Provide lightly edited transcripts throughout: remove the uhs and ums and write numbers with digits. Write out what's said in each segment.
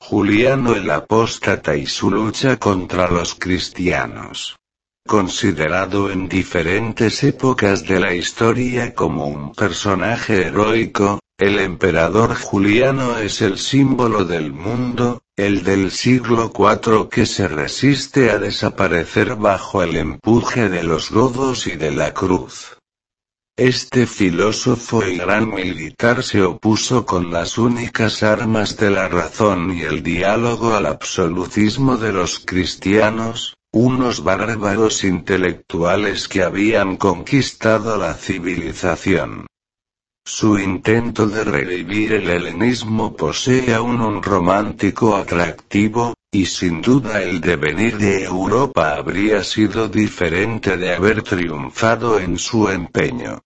Juliano el Apóstata y su lucha contra los cristianos. Considerado en diferentes épocas de la historia como un personaje heroico, el emperador Juliano es el símbolo del mundo, el del siglo IV que se resiste a desaparecer bajo el empuje de los godos y de la cruz. Este filósofo y gran militar se opuso con las únicas armas de la razón y el diálogo al absolutismo de los cristianos, unos bárbaros intelectuales que habían conquistado la civilización. Su intento de revivir el helenismo posee aún un romántico atractivo, y sin duda el devenir de Europa habría sido diferente de haber triunfado en su empeño.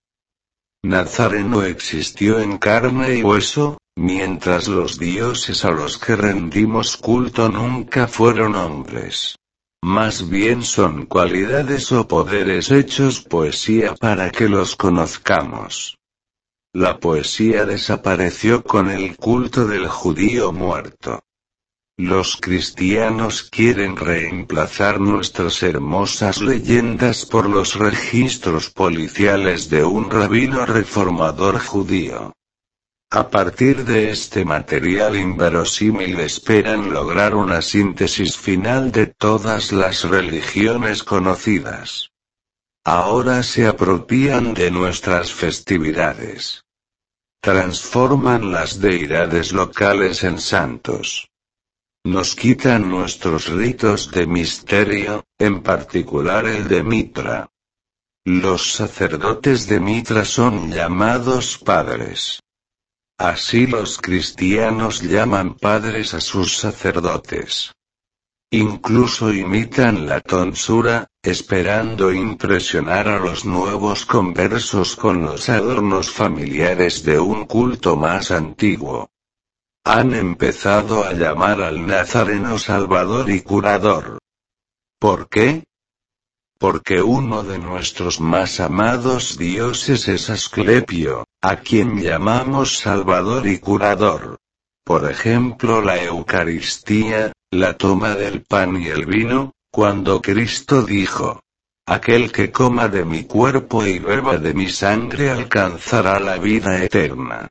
Nazareno existió en carne y hueso, mientras los dioses a los que rendimos culto nunca fueron hombres. Más bien son cualidades o poderes hechos poesía para que los conozcamos. La poesía desapareció con el culto del judío muerto. Los cristianos quieren reemplazar nuestras hermosas leyendas por los registros policiales de un rabino reformador judío. A partir de este material inverosímil esperan lograr una síntesis final de todas las religiones conocidas. Ahora se apropian de nuestras festividades. Transforman las deidades locales en santos. Nos quitan nuestros ritos de misterio, en particular el de Mitra. Los sacerdotes de Mitra son llamados padres. Así los cristianos llaman padres a sus sacerdotes. Incluso imitan la tonsura, esperando impresionar a los nuevos conversos con los adornos familiares de un culto más antiguo. Han empezado a llamar al Nazareno Salvador y Curador. ¿Por qué? Porque uno de nuestros más amados dioses es Asclepio, a quien llamamos Salvador y Curador. Por ejemplo, la Eucaristía, la toma del pan y el vino, cuando Cristo dijo: aquel que coma de mi cuerpo y beba de mi sangre alcanzará la vida eterna.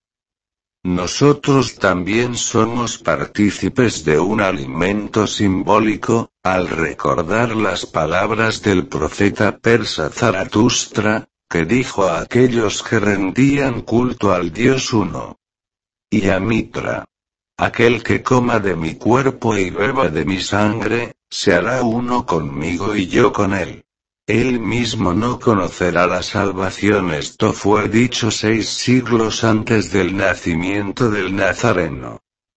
Nosotros también somos partícipes de un alimento simbólico, al recordar las palabras del profeta persa Zaratustra, que dijo a aquellos que rendían culto al Dios uno. Y a Mitra: aquel que coma de mi cuerpo y beba de mi sangre, se hará uno conmigo y yo con él. Él mismo no conocerá la salvación. Esto fue dicho 6 siglos antes del nacimiento del Nazareno.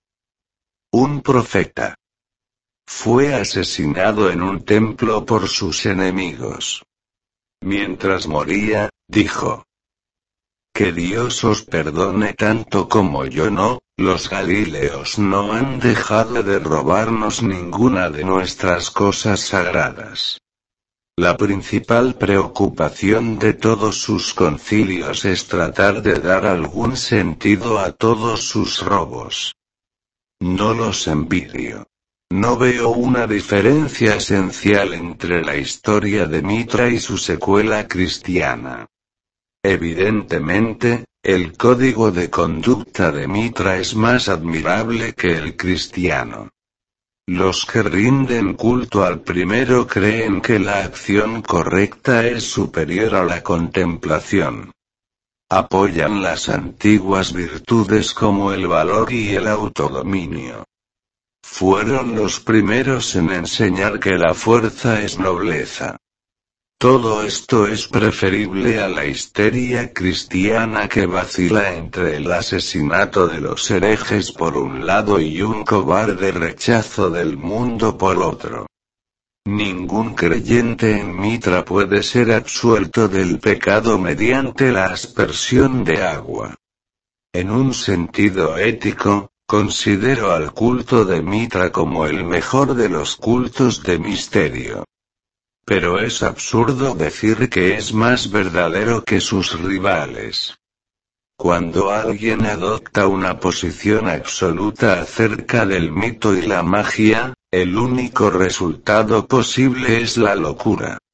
Un profeta. Fue asesinado en un templo por sus enemigos. Mientras moría, dijo: que Dios os perdone tanto como yo no, los galileos no han dejado de robarnos ninguna de nuestras cosas sagradas. La principal preocupación de todos sus concilios es tratar de dar algún sentido a todos sus robos. No los envidio. No veo una diferencia esencial entre la historia de Mitra y su secuela cristiana. Evidentemente, el código de conducta de Mitra es más admirable que el cristiano. Los que rinden culto al primero creen que la acción correcta es superior a la contemplación. Apoyan las antiguas virtudes como el valor y el autodominio. Fueron los primeros en enseñar que la fuerza es nobleza. Todo esto es preferible a la histeria cristiana que vacila entre el asesinato de los herejes por un lado y un cobarde rechazo del mundo por otro. Ningún creyente en Mitra puede ser absuelto del pecado mediante la aspersión de agua. En un sentido ético, considero al culto de Mitra como el mejor de los cultos de misterio. Pero es absurdo decir que es más verdadero que sus rivales. Cuando alguien adopta una posición absoluta acerca del mito y la magia, el único resultado posible es la locura.